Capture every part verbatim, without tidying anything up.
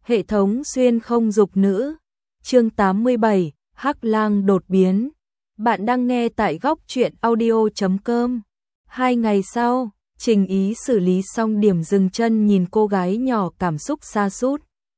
Hệ thống xuyên không dục nữ. Chương tám mươi bảy, Hắc Lang đột biến. Bạn đang nghe tại góc truyện audio chấm com. Hai ngày sau, Trình Ý xử lý xong điểm dừng chân nhìn cô gái nhỏ cảm xúc sa sút.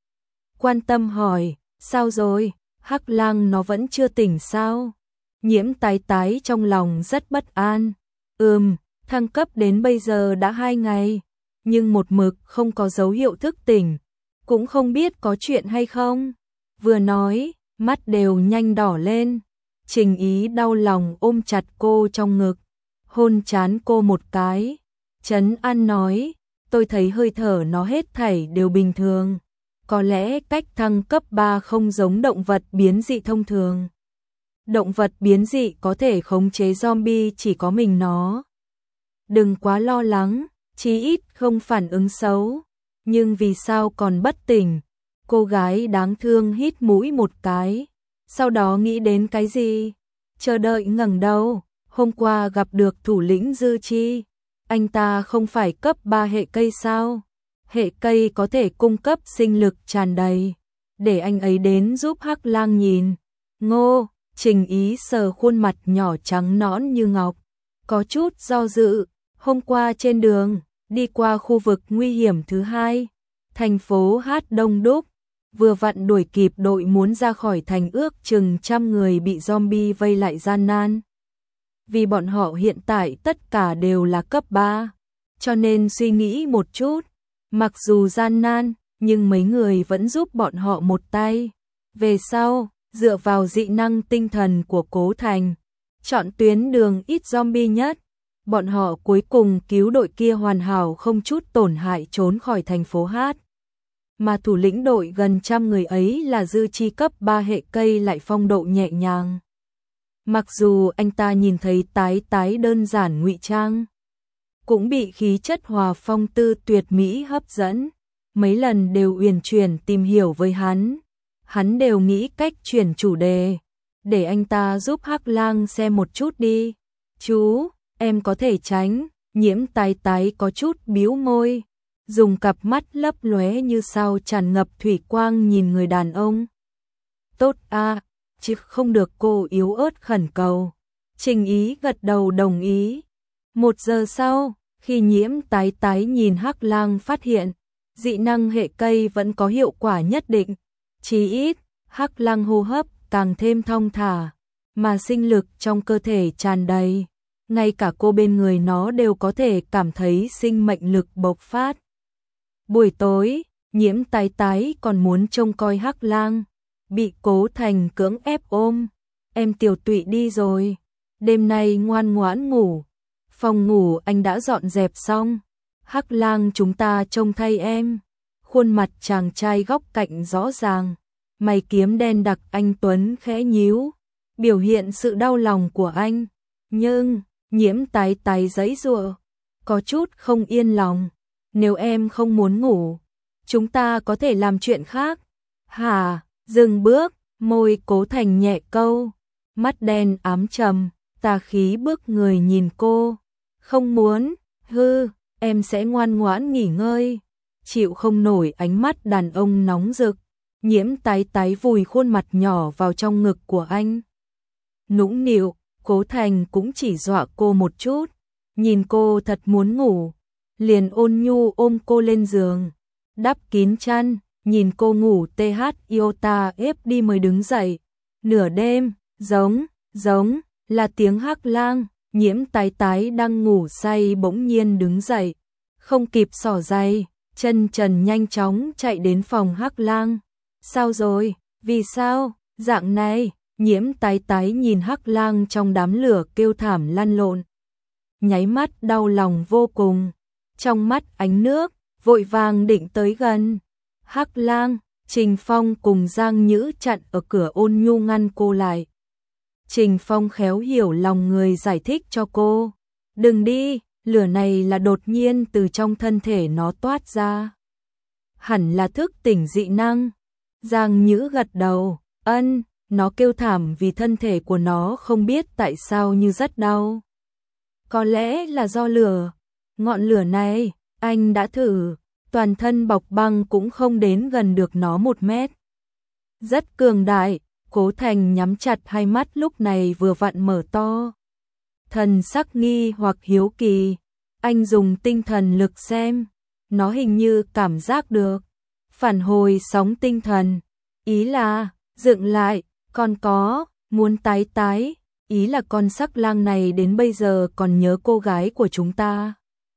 Quan tâm hỏi, sao rồi, Hắc Lang nó vẫn chưa tỉnh sao? Nhiễm tái tái trong lòng rất bất an. Ừm, thăng cấp đến bây giờ đã hai ngày, nhưng một mực không có dấu hiệu thức tỉnh, cũng không biết có chuyện hay không. Vừa nói, mắt đều nhanh đỏ lên. Trình Ý đau lòng ôm chặt cô trong ngực, hôn trán cô một cái. Trấn An nói, tôi thấy hơi thở nó hết thảy đều bình thường. Có lẽ cách thăng cấp ba không giống động vật biến dị thông thường. Động vật biến dị có thể khống chế zombie chỉ có mình nó. Đừng quá lo lắng, chí ít không phản ứng xấu. Nhưng vì sao còn bất tỉnh? Cô gái đáng thương hít mũi một cái. Sau đó nghĩ đến cái gì? Chờ đợi ngẩng đầu. Hôm qua gặp được thủ lĩnh Dư Chi. Anh ta không phải cấp ba hệ cây sao? Hệ cây có thể cung cấp sinh lực tràn đầy. Để anh ấy đến giúp Hắc Lang nhìn. Ngô, Trình Ý sờ khuôn mặt nhỏ trắng nõn như ngọc. Có chút do dự. Hôm qua trên đường, đi qua khu vực nguy hiểm thứ hai. Thành phố Hát đông đúc. Vừa vặn đuổi kịp đội muốn ra khỏi thành ước chừng trăm người bị zombie vây lại gian nan. Vì bọn họ hiện tại tất cả đều là cấp ba. Cho nên suy nghĩ một chút. Mặc dù gian nan, nhưng mấy người vẫn giúp bọn họ một tay. Về sau, dựa vào dị năng tinh thần của Cố Thành, chọn tuyến đường ít zombie nhất. Bọn họ cuối cùng cứu đội kia hoàn hảo không chút tổn hại trốn khỏi thành phố Hát. Mà thủ lĩnh đội gần trăm người ấy là Dư Chi cấp ba hệ cây lại phong độ nhẹ nhàng. Mặc dù anh ta nhìn thấy tái tái đơn giản ngụy trang, cũng bị khí chất hòa phong tư tuyệt mỹ hấp dẫn. Mấy lần đều uyển chuyển tìm hiểu với hắn. Hắn đều nghĩ cách chuyển chủ đề. Để anh ta giúp Hắc Lang xem một chút đi. Chú, em có thể tránh. Nhiễm tái tái có chút bĩu môi. Dùng cặp mắt lấp lóe như sao tràn ngập thủy quang nhìn người đàn ông. Tốt a, chứ không được, cô yếu ớt khẩn cầu. Trình Ý gật đầu đồng ý. Một giờ sau, khi nhiễm tái tái nhìn Hắc Lang phát hiện, dị năng hệ cây vẫn có hiệu quả nhất định. Chí ít, Hắc Lang hô hấp càng thêm thong thả, mà sinh lực trong cơ thể tràn đầy. Ngay cả cô bên người nó đều có thể cảm thấy sinh mệnh lực bộc phát. Buổi tối, nhiễm tái tái còn muốn trông coi Hắc Lang, bị Cố Thành cưỡng ép ôm. Em tiểu tụy đi rồi, đêm nay ngoan ngoãn ngủ. Phòng ngủ anh đã dọn dẹp xong. Hắc Lang chúng ta trông thay em. Khuôn mặt chàng trai góc cạnh rõ ràng, mày kiếm đen đặc anh tuấn khẽ nhíu, biểu hiện sự đau lòng của anh. Nhưng, nhiễm tái tái giãy giụa, có chút không yên lòng. Nếu em không muốn ngủ, chúng ta có thể làm chuyện khác. Hả? Dừng bước, môi Cố Thành nhẹ câu, mắt đen ám trầm, tà khí bước người nhìn cô. Không muốn, hư, em sẽ ngoan ngoãn nghỉ ngơi. Chịu không nổi ánh mắt đàn ông nóng rực, nhiễm tái tái vùi khuôn mặt nhỏ vào trong ngực của anh. Nũng nịu, Cố Thành cũng chỉ dọa cô một chút, nhìn cô thật muốn ngủ, liền ôn nhu ôm cô lên giường, đắp kín chăn, nhìn cô ngủ tê hát iota ép đi mới đứng dậy. Nửa đêm, giống, giống, là tiếng Hắc Lang. Nhiễm tái tái đang ngủ say bỗng nhiên đứng dậy, không kịp xỏ giày, chân trần nhanh chóng chạy đến phòng Hắc Lang. Sao rồi? Vì sao? Dạng này, nhiễm tái tái nhìn Hắc Lang trong đám lửa kêu thảm lăn lộn. Nháy mắt đau lòng vô cùng, trong mắt ánh nước, vội vàng định tới gần. Hắc Lang, Trình Phong cùng Giang Nhữ chặn ở cửa ôn nhu ngăn cô lại. Trình Phong khéo hiểu lòng người giải thích cho cô. Đừng đi, lửa này là đột nhiên từ trong thân thể nó toát ra. Hẳn là thức tỉnh dị năng. Giang Nhữ gật đầu, ân, nó kêu thảm vì thân thể của nó không biết tại sao như rất đau. Có lẽ là do lửa. Ngọn lửa này, anh đã thử, toàn thân bọc băng cũng không đến gần được nó một mét. Rất cường đại, Cố Thành nhắm chặt hai mắt lúc này vừa vặn mở to. Thần sắc nghi hoặc hiếu kỳ, anh dùng tinh thần lực xem, nó hình như cảm giác được. Phản hồi sóng tinh thần, ý là, dựng lại, còn có, muốn tái tái, ý là con sắc lang này đến bây giờ còn nhớ cô gái của chúng ta.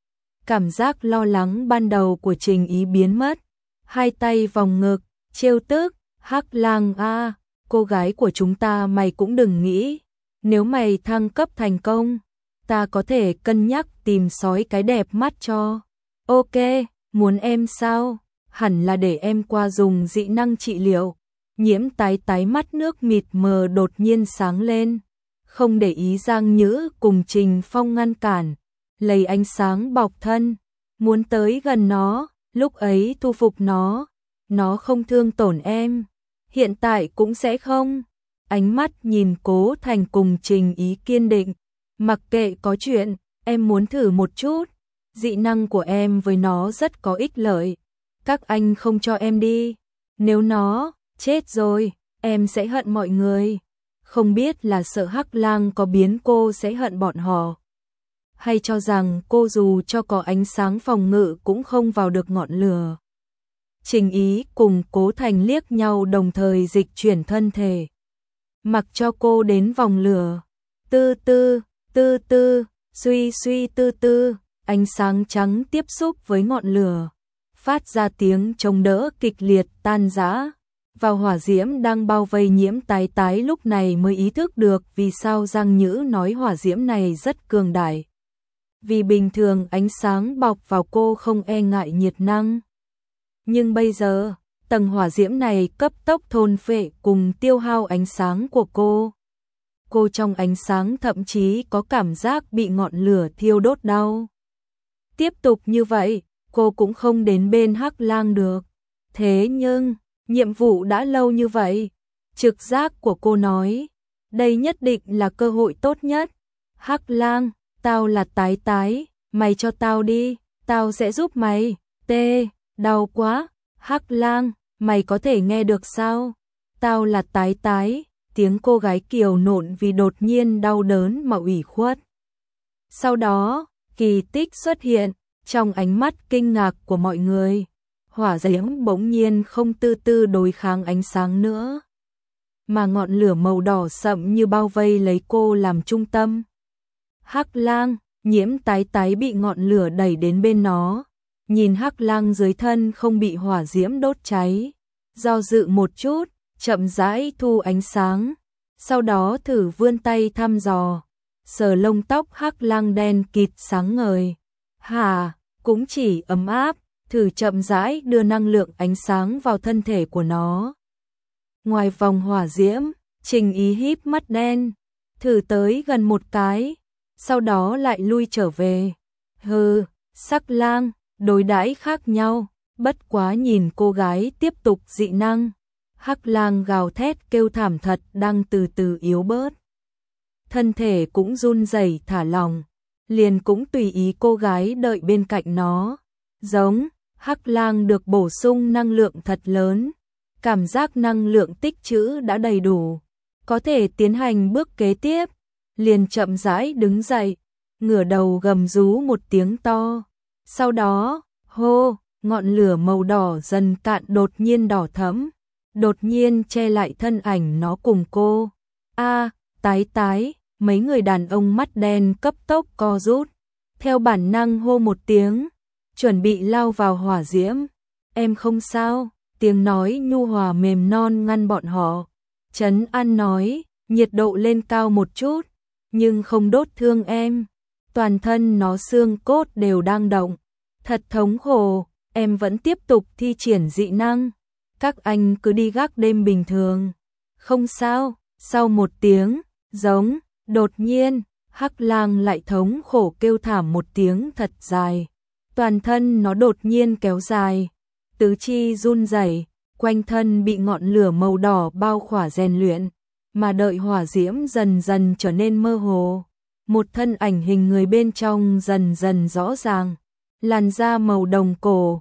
Cảm giác lo lắng ban đầu của Trình Ý biến mất, hai tay vòng ngực, trêu tức, Hắc Lang a, cô gái của chúng ta mày cũng đừng nghĩ, nếu mày thăng cấp thành công, ta có thể cân nhắc tìm sói cái đẹp mắt cho. Ok, muốn em sao? Hẳn là để em qua dùng dị năng trị liệu. Nhiễm tái tái mắt nước mịt mờ đột nhiên sáng lên, không để ý Giang Nhữ cùng Trình Phong ngăn cản, lấy ánh sáng bọc thân, muốn tới gần nó, lúc ấy thu phục nó, nó không thương tổn em, hiện tại cũng sẽ không. Ánh mắt nhìn Cố Thành cùng Trình Ý kiên định, mặc kệ có chuyện, em muốn thử một chút, dị năng của em với nó rất có ích lợi, các anh không cho em đi, nếu nó chết rồi, em sẽ hận mọi người. Không biết là sợ Hắc Lang có biến cô sẽ hận bọn họ, hay cho rằng cô dù cho có ánh sáng phòng ngự cũng không vào được ngọn lửa. Trình Ý cùng Cố Thành liếc nhau đồng thời dịch chuyển thân thể, mặc cho cô đến vòng lửa. Tư tư, tư tư, suy suy tư tư, ánh sáng trắng tiếp xúc với ngọn lửa, phát ra tiếng chống đỡ kịch liệt tan rã. Vào hỏa diễm đang bao vây Nhiễm tái tái lúc này mới ý thức được vì sao Giang Nhữ nói hỏa diễm này rất cường đại. Vì bình thường ánh sáng bọc vào cô không e ngại nhiệt năng. Nhưng bây giờ, tầng hỏa diễm này cấp tốc thôn phệ cùng tiêu hao ánh sáng của cô. Cô trong ánh sáng thậm chí có cảm giác bị ngọn lửa thiêu đốt đau. Tiếp tục như vậy, cô cũng không đến bên Hắc Lang được. Thế nhưng, nhiệm vụ đã lâu như vậy, trực giác của cô nói, đây nhất định là cơ hội tốt nhất. Hắc Lang, tao là tái tái, mày cho tao đi, tao sẽ giúp mày. Tê, đau quá. Hắc Lang, mày có thể nghe được sao? Tao là tái tái, tiếng cô gái kiều nộn vì đột nhiên đau đớn mà ủy khuất. Sau đó, kỳ tích xuất hiện, trong ánh mắt kinh ngạc của mọi người, hỏa diễm bỗng nhiên không tư tư đối kháng ánh sáng nữa, mà ngọn lửa màu đỏ sậm như bao vây lấy cô làm trung tâm. Hắc Lang, Nhiễm tái tái bị ngọn lửa đẩy đến bên nó, nhìn Hắc Lang dưới thân không bị hỏa diễm đốt cháy, do dự một chút, chậm rãi thu ánh sáng, sau đó thử vươn tay thăm dò, sờ lông tóc Hắc Lang đen kịt sáng ngời. Hà, cũng chỉ ấm áp, thử chậm rãi đưa năng lượng ánh sáng vào thân thể của nó. Ngoài vòng hỏa diễm, Trình Ý híp mắt đen, thử tới gần một cái, sau đó lại lui trở về. Hừ, Sắc Lang, đối đãi khác nhau, bất quá nhìn cô gái tiếp tục dị năng. Hắc Lang gào thét kêu thảm thật đang từ từ yếu bớt. Thân thể cũng run rẩy thả lỏng, liền cũng tùy ý cô gái đợi bên cạnh nó. Giống, Hắc Lang được bổ sung năng lượng thật lớn, cảm giác năng lượng tích trữ đã đầy đủ, có thể tiến hành bước kế tiếp, liền chậm rãi đứng dậy, ngửa đầu gầm rú một tiếng to. Sau đó, hô, ngọn lửa màu đỏ dần cạn đột nhiên đỏ thẫm, đột nhiên che lại thân ảnh nó cùng cô. A, tái tái, mấy người đàn ông mắt đen cấp tốc co rút, theo bản năng hô một tiếng, chuẩn bị lao vào hỏa diễm. Em không sao, tiếng nói nhu hòa mềm non ngăn bọn họ. Trấn An nói, nhiệt độ lên cao một chút, nhưng không đốt thương em. Toàn thân nó xương cốt đều đang động. Thật thống khổ, em vẫn tiếp tục thi triển dị năng. Các anh cứ đi gác đêm bình thường. Không sao, sau một tiếng, giống, đột nhiên, Hắc Lang lại thống khổ kêu thảm một tiếng thật dài. Toàn thân nó đột nhiên kéo dài, tứ chi run rẩy, quanh thân bị ngọn lửa màu đỏ bao khỏa rèn luyện, mà đợi hỏa diễm dần dần trở nên mơ hồ, một thân ảnh hình người bên trong dần dần rõ ràng, làn da màu đồng cổ,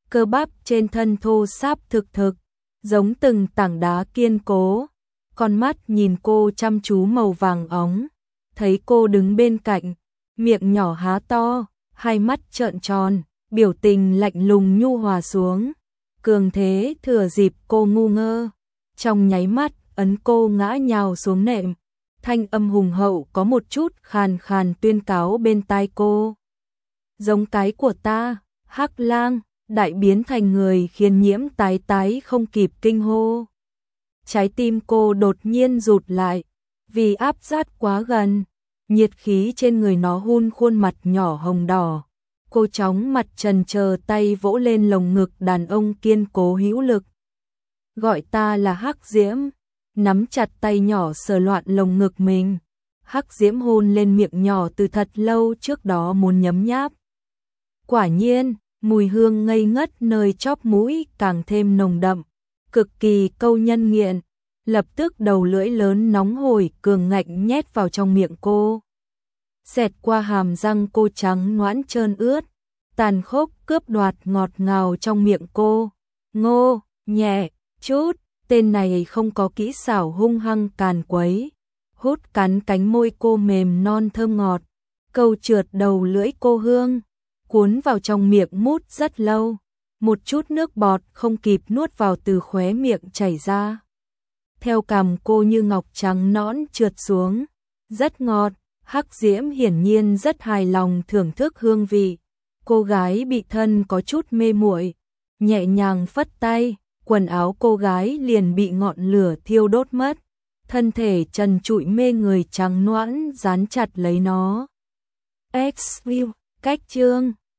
cơ bắp trên thân thô ráp thực thực, giống từng tảng đá kiên cố. Con mắt nhìn cô chăm chú màu vàng óng, thấy cô đứng bên cạnh, miệng nhỏ há to, hai mắt trợn tròn, biểu tình lạnh lùng nhu hòa xuống. Cường thế thừa dịp cô ngu ngơ, trong nháy mắt ấn cô ngã nhào xuống nệm. Thanh âm hùng hậu có một chút khàn khàn tuyên cáo bên tai cô. Giống cái của ta, Hắc Lang, đại biến thành người khiến Nhiễm tái tái không kịp kinh hô. Trái tim cô đột nhiên rụt lại, vì áp sát quá gần, nhiệt khí trên người nó hun khuôn mặt nhỏ hồng đỏ. Cô chóng mặt trần chờ tay vỗ lên lồng ngực đàn ông kiên cố hữu lực. Gọi ta là Hắc Diễm, nắm chặt tay nhỏ sờ loạn lồng ngực mình. Hắc Diễm hôn lên miệng nhỏ từ thật lâu trước đó muốn nhấm nháp. Quả nhiên, mùi hương ngây ngất nơi chóp mũi càng thêm nồng đậm, cực kỳ câu nhân nghiện. Lập tức đầu lưỡi lớn nóng hổi cường ngạnh nhét vào trong miệng cô. Xẹt qua hàm răng cô trắng nõn trơn ướt, tàn khốc cướp đoạt ngọt ngào trong miệng cô. Ngô, nhẹ, chút, tên này không có kỹ xảo hung hăng càn quấy. Hút cắn cánh môi cô mềm non thơm ngọt, câu trượt đầu lưỡi cô hương, cuốn vào trong miệng mút rất lâu. Một chút nước bọt không kịp nuốt vào từ khóe miệng chảy ra. Theo cằm cô như ngọc trắng nõn trượt xuống, rất ngọt. Hắc Diễm hiển nhiên rất hài lòng thưởng thức hương vị. Cô gái bị thân có chút mê muội, nhẹ nhàng phất tay, quần áo cô gái liền bị ngọn lửa thiêu đốt mất. Thân thể trần trụi mê người trắng nõn dán chặt lấy nó. X view, cách chương